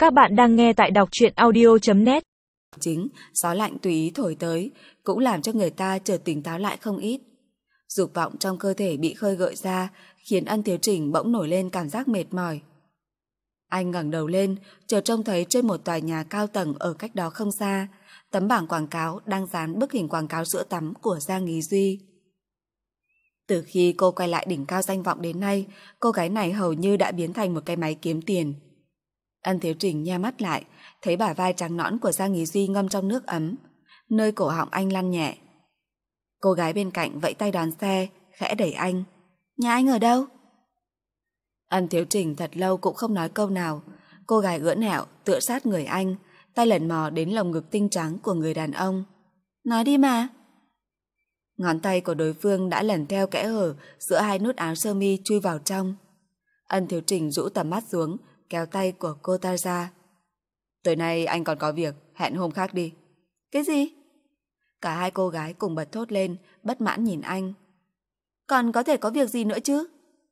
Các bạn đang nghe tại đọc truyện audio.net. Chính, gió lạnh tùy ý thổi tới cũng làm cho người ta chợt tỉnh táo lại không ít. Dục vọng trong cơ thể bị khơi gợi ra khiến Ân Thiếu Trình bỗng nổi lên cảm giác mệt mỏi. Anh ngẩng đầu lên, chợt trông thấy trên một tòa nhà cao tầng ở cách đó không xa, tấm bảng quảng cáo đang dán bức hình quảng cáo sữa tắm của Giang Ý Duy. Từ khi cô quay lại đỉnh cao danh vọng đến nay, cô gái này hầu như đã biến thành một cái máy kiếm tiền. Ân Thiếu Trình nheo mắt lại, thấy bả vai trắng nõn của Giang Ý Duy ngâm trong nước ấm, nơi cổ họng anh lăn nhẹ. Cô gái bên cạnh vẫy tay đón xe, khẽ đẩy anh. Nhà anh ở đâu? Ân Thiếu Trình thật lâu cũng không nói câu nào. Cô gái ưỡn ẹo tựa sát người anh, tay lần mò đến lồng ngực tinh trắng của người đàn ông. Nói đi mà. Ngón tay của đối phương đã lần theo kẽ hở giữa hai nút áo sơ mi chui vào trong. Ân Thiếu Trình rũ tầm mắt xuống, kéo tay của cô ta ra. Tối nay anh còn có việc, hẹn hôm khác đi. Cái gì? Cả hai cô gái cùng bật thốt lên, bất mãn nhìn anh. Còn có thể có việc gì nữa chứ?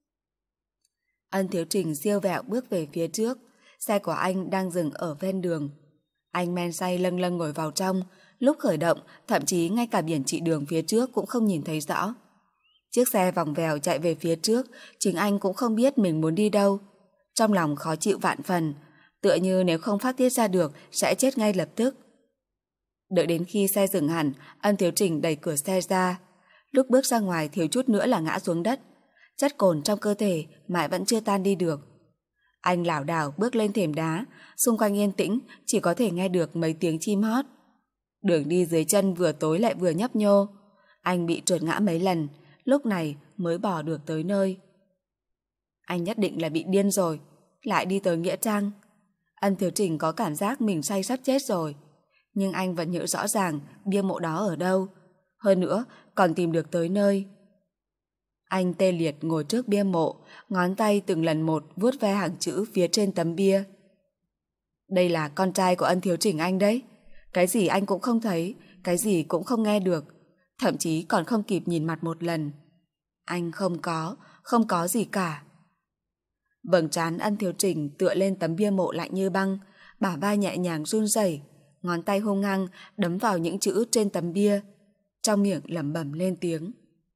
Ân Thiếu Trình siêu vẹo bước về phía trước, xe của anh đang dừng ở ven đường. Anh men say lâng lâng ngồi vào trong, lúc khởi động, thậm chí ngay cả biển chỉ đường phía trước cũng không nhìn thấy rõ. Chiếc xe vòng vèo chạy về phía trước, chính anh cũng không biết mình muốn đi đâu. Trong lòng khó chịu vạn phần, tựa như nếu không phát tiết ra được sẽ chết ngay lập tức. Đợi đến khi xe dừng hẳn, Ân Thiếu Trình đẩy cửa xe ra. Lúc bước ra ngoài thiếu chút nữa là ngã xuống đất. Chất cồn trong cơ thể mãi vẫn chưa tan đi được. Anh lảo đảo bước lên thềm đá, xung quanh yên tĩnh, chỉ có thể nghe được mấy tiếng chim hót. Đường đi dưới chân vừa tối lại vừa nhấp nhô. Anh bị trượt ngã mấy lần, lúc này mới bỏ được tới nơi. Anh nhất định là bị điên rồi, lại đi tới Nghĩa Trang. Ân Thiếu Trình có cảm giác mình say sắp chết rồi, nhưng anh vẫn nhớ rõ ràng bia mộ đó ở đâu, hơn nữa còn tìm được tới nơi. Anh tê liệt ngồi trước bia mộ, ngón tay từng lần một vuốt ve hàng chữ phía trên tấm bia. Đây là con trai của Ân Thiếu Trình anh đấy. Cái gì anh cũng không thấy, cái gì cũng không nghe được, thậm chí còn không kịp nhìn mặt một lần. Anh không có gì cả. Vầng trán Ân Thiếu Trình tựa lên tấm bia mộ lạnh như băng, bả vai nhẹ nhàng run rẩy, ngón tay hung hăng đấm vào những chữ trên tấm bia, trong miệng lẩm bẩm lên tiếng.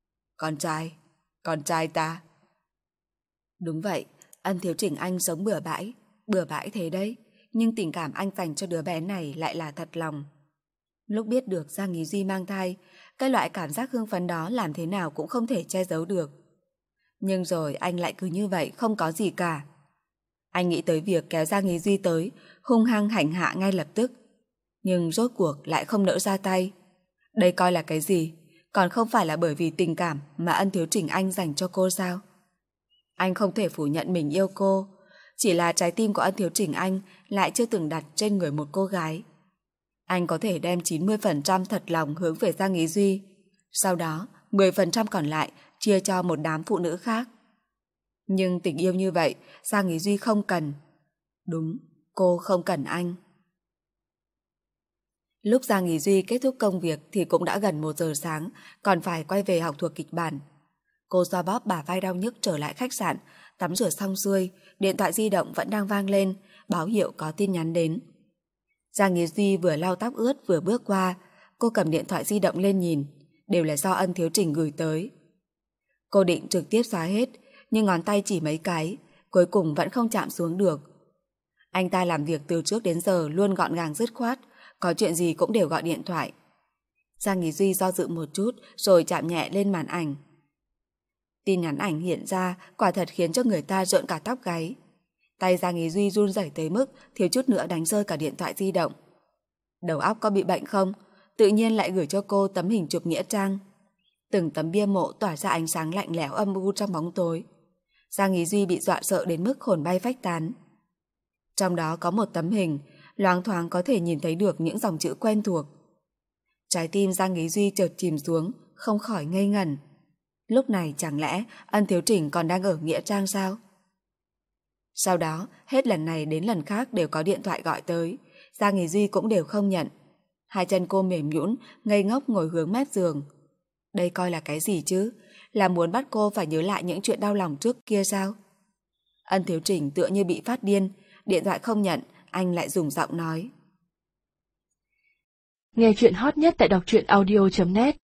Con trai ta. Đúng vậy, Ân Thiếu Trình anh sống bừa bãi thế đấy, nhưng tình cảm anh dành cho đứa bé này lại là thật lòng. Lúc biết được Giang Ý Duy mang thai, cái loại cảm giác hưng phấn đó làm thế nào cũng không thể che giấu được. Nhưng rồi anh lại cứ như vậy, không có gì cả. Anh nghĩ tới việc kéo Giang Ý Duy tới, hung hăng hành hạ ngay lập tức. Nhưng rốt cuộc lại không nỡ ra tay. Đây coi là cái gì? Còn không phải là bởi vì tình cảm mà Ân Thiếu Trình anh dành cho cô sao? Anh không thể phủ nhận mình yêu cô, chỉ là trái tim của Ân Thiếu Trình anh lại chưa từng đặt trên người một cô gái. Anh có thể đem 90% thật lòng hướng về Giang Ý Duy, sau đó 10% còn lại chia cho một đám phụ nữ khác. Nhưng tình yêu như vậy Giang Ý Duy không cần. Đúng, cô không cần anh. Lúc Giang Ý Duy kết thúc công việc thì cũng đã gần 1 giờ sáng, còn phải quay về học thuộc kịch bản. Cô xoa bóp bả vai đau nhức trở lại khách sạn, tắm rửa xong xuôi, điện thoại di động vẫn đang vang lên, báo hiệu có tin nhắn đến. Giang Ý Duy vừa lau tóc ướt vừa bước qua, cô cầm điện thoại di động lên nhìn, đều là do Ân Thiếu Trình gửi tới. Cô định trực tiếp xóa hết, nhưng ngón tay chỉ mấy cái, cuối cùng vẫn không chạm xuống được. Anh ta làm việc từ trước đến giờ luôn gọn gàng dứt khoát, có chuyện gì cũng đều gọi điện thoại. Giang Ý Duy do dự một chút rồi chạm nhẹ lên màn ảnh. Tin nhắn ảnh hiện ra quả thật khiến cho người ta rợn cả tóc gáy. Tay Giang Ý Duy run rẩy tới mức thiếu chút nữa đánh rơi cả điện thoại di động. Đầu óc có bị bệnh không? Tự nhiên lại gửi cho cô tấm hình chụp nghĩa trang. Từng tấm bia mộ tỏa ra ánh sáng lạnh lẽo âm u trong bóng tối. Giang Ý Duy bị dọa sợ đến mức hồn bay phách tán. Trong đó có một tấm hình, loáng thoáng có thể nhìn thấy được những dòng chữ quen thuộc. Trái tim Giang Ý Duy chợt chìm xuống, không khỏi ngây ngẩn. Lúc này chẳng lẽ Ân Thiếu Trình còn đang ở nghĩa trang sao? Sau đó, hết lần này đến lần khác đều có điện thoại gọi tới, Giang Ý Duy cũng đều không nhận. Hai chân cô mềm nhũn, ngây ngốc ngồi hướng mép giường. Đây coi là cái gì chứ? Là muốn bắt cô phải nhớ lại những chuyện đau lòng trước kia sao? Ân Thiếu Trình tựa như bị phát điên, điện thoại không nhận, anh lại dùng giọng nói. Nghe chuyện hot nhất tại đọc truyện audio.net